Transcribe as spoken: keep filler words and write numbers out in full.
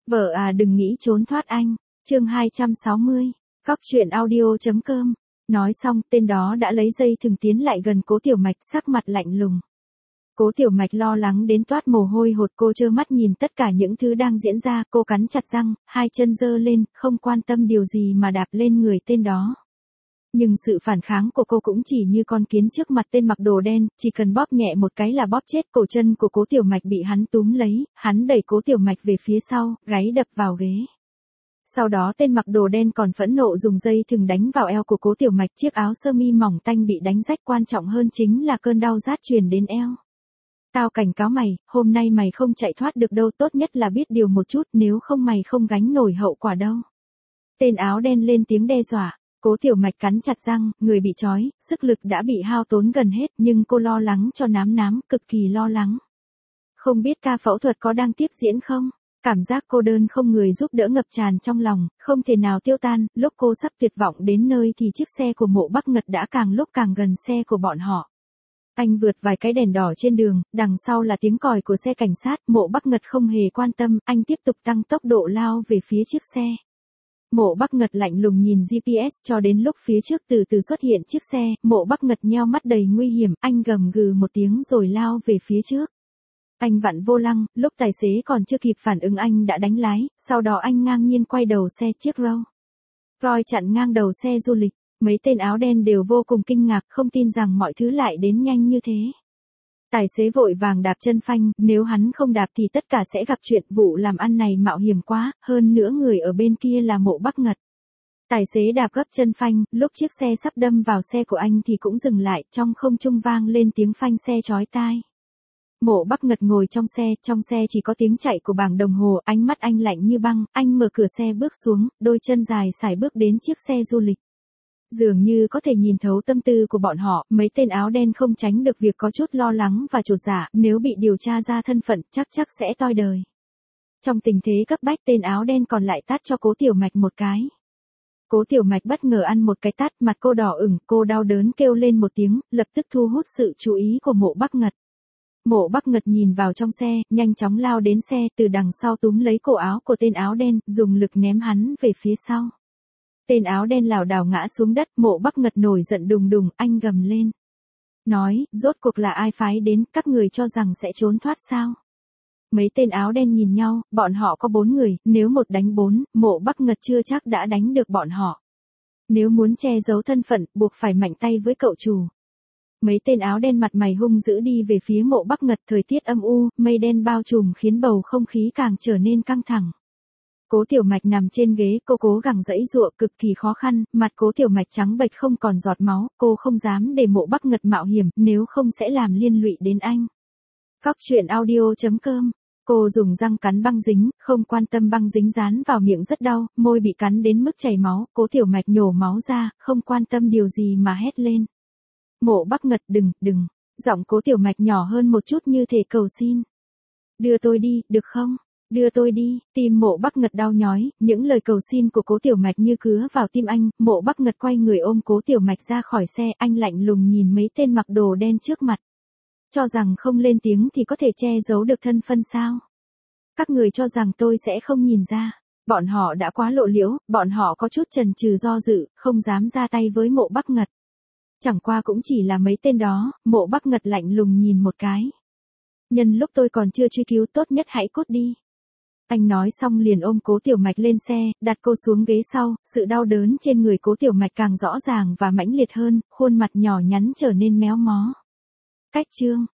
Vợ à đừng nghĩ trốn thoát anh. Chương hai trăm sáu mươi. Cóc truyện audio.com. Nói xong, tên đó đã lấy dây thừng tiến lại gần Cố Tiểu Mạch, sắc mặt lạnh lùng. Cố Tiểu Mạch lo lắng đến toát mồ hôi hột, cô trơ mắt nhìn tất cả những thứ đang diễn ra, cô cắn chặt răng, hai chân giơ lên, không quan tâm điều gì mà đạp lên người tên đó. Nhưng sự phản kháng của cô cũng chỉ như con kiến trước mặt tên mặc đồ đen, chỉ cần bóp nhẹ một cái là bóp chết. Cổ chân của Cố Tiểu Mạch bị hắn túm lấy, hắn đẩy Cố Tiểu Mạch về phía sau, gáy đập vào ghế. Sau đó tên mặc đồ đen còn phẫn nộ dùng dây thừng đánh vào eo của Cố Tiểu Mạch, chiếc áo sơ mi mỏng tanh bị đánh rách, quan trọng hơn chính là cơn đau rát truyền đến eo. Tao cảnh cáo mày, hôm nay mày không chạy thoát được đâu, tốt nhất là biết điều một chút, nếu không mày không gánh nổi hậu quả đâu. Tên áo đen lên tiếng đe dọa. Cố Tiểu Mạch cắn chặt răng, người bị trói, sức lực đã bị hao tốn gần hết, nhưng cô lo lắng cho Nám Nám, cực kỳ lo lắng. Không biết ca phẫu thuật có đang tiếp diễn không? Cảm giác cô đơn không người giúp đỡ ngập tràn trong lòng, không thể nào tiêu tan. Lúc cô sắp tuyệt vọng đến nơi thì chiếc xe của Mộ Bắc Ngật đã càng lúc càng gần xe của bọn họ. Anh vượt vài cái đèn đỏ trên đường, đằng sau là tiếng còi của xe cảnh sát. Mộ Bắc Ngật không hề quan tâm, anh tiếp tục tăng tốc độ lao về phía chiếc xe. Mộ Bắc Ngật lạnh lùng nhìn giê pê ét cho đến lúc phía trước từ từ xuất hiện chiếc xe. Mộ Bắc Ngật nheo mắt đầy nguy hiểm, anh gầm gừ một tiếng rồi lao về phía trước. Anh vặn vô lăng, lúc tài xế còn chưa kịp phản ứng anh đã đánh lái, sau đó anh ngang nhiên quay đầu xe chiếc Rolls Royce chặn ngang đầu xe du lịch. Mấy tên áo đen đều vô cùng kinh ngạc, không tin rằng mọi thứ lại đến nhanh như thế. Tài xế vội vàng đạp chân phanh, nếu hắn không đạp thì tất cả sẽ gặp chuyện. Vụ làm ăn này mạo hiểm quá, hơn nữa người ở bên kia là Mộ Bắc Ngật. Tài xế đạp gấp chân phanh, lúc chiếc xe sắp đâm vào xe của anh thì cũng dừng lại, trong không trung vang lên tiếng phanh xe chói tai. Mộ Bắc Ngật ngồi trong xe, trong xe chỉ có tiếng chạy của bảng đồng hồ, ánh mắt anh lạnh như băng, anh mở cửa xe bước xuống, đôi chân dài sải bước đến chiếc xe du lịch. Dường như có thể nhìn thấu tâm tư của bọn họ, mấy tên áo đen không tránh được việc có chút lo lắng và chột dạ, nếu bị điều tra ra thân phận chắc chắc sẽ toi đời. Trong tình thế cấp bách, tên áo đen còn lại tát cho Cố Tiểu Mạch một cái. Cố Tiểu Mạch bất ngờ ăn một cái tát, mặt cô đỏ ửng, cô đau đớn kêu lên một tiếng, lập tức thu hút sự chú ý của Mộ Bắc Ngật. Mộ Bắc Ngật nhìn vào trong xe, nhanh chóng lao đến xe, từ đằng sau túm lấy cổ áo của tên áo đen, dùng lực ném hắn về phía sau. Tên áo đen lảo đảo ngã xuống đất. Mộ Bắc Ngật nổi giận đùng đùng, anh gầm lên. Nói, rốt cuộc là ai phái đến, các người cho rằng sẽ trốn thoát sao? Mấy tên áo đen nhìn nhau, bọn họ có bốn người, nếu một đánh bốn, Mộ Bắc Ngật chưa chắc đã đánh được bọn họ. Nếu muốn che giấu thân phận, buộc phải mạnh tay với cậu chủ. Mấy tên áo đen mặt mày hung dữ đi về phía Mộ Bắc Ngật, thời tiết âm u, mây đen bao trùm khiến bầu không khí càng trở nên căng thẳng. Cố Tiểu Mạch nằm trên ghế, cô cố gắng giãy giụa cực kỳ khó khăn, mặt Cố Tiểu Mạch trắng bệch không còn giọt máu, cô không dám để Mộ Bắc Ngật mạo hiểm, nếu không sẽ làm liên lụy đến anh. Cóc truyện audio.com. Cô dùng răng cắn băng dính, không quan tâm băng dính dán vào miệng rất đau, môi bị cắn đến mức chảy máu, Cố Tiểu Mạch nhổ máu ra, không quan tâm điều gì mà hét lên. Mộ Bắc Ngật đừng, đừng, giọng Cố Tiểu Mạch nhỏ hơn một chút như thể cầu xin. Đưa tôi đi, được không? Đưa tôi đi. Tim Mộ Bắc Ngật đau nhói, những lời cầu xin của Cố Tiểu Mạch như cứa vào tim anh. Mộ Bắc Ngật quay người ôm Cố Tiểu Mạch ra khỏi xe, anh lạnh lùng nhìn mấy tên mặc đồ đen trước mặt. Cho rằng không lên tiếng thì có thể che giấu được thân phận sao? Các người cho rằng tôi sẽ không nhìn ra. Bọn họ đã quá lộ liễu, bọn họ có chút chần chừ do dự, không dám ra tay với Mộ Bắc Ngật. Chẳng qua cũng chỉ là mấy tên đó. Mộ Bắc Ngật lạnh lùng nhìn một cái. Nhân lúc tôi còn chưa truy cứu, tốt nhất hãy cút đi. Anh nói xong liền ôm Cố Tiểu Mạch lên xe, đặt cô xuống ghế sau, sự đau đớn trên người Cố Tiểu Mạch càng rõ ràng và mãnh liệt hơn, khuôn mặt nhỏ nhắn trở nên méo mó. Cách chương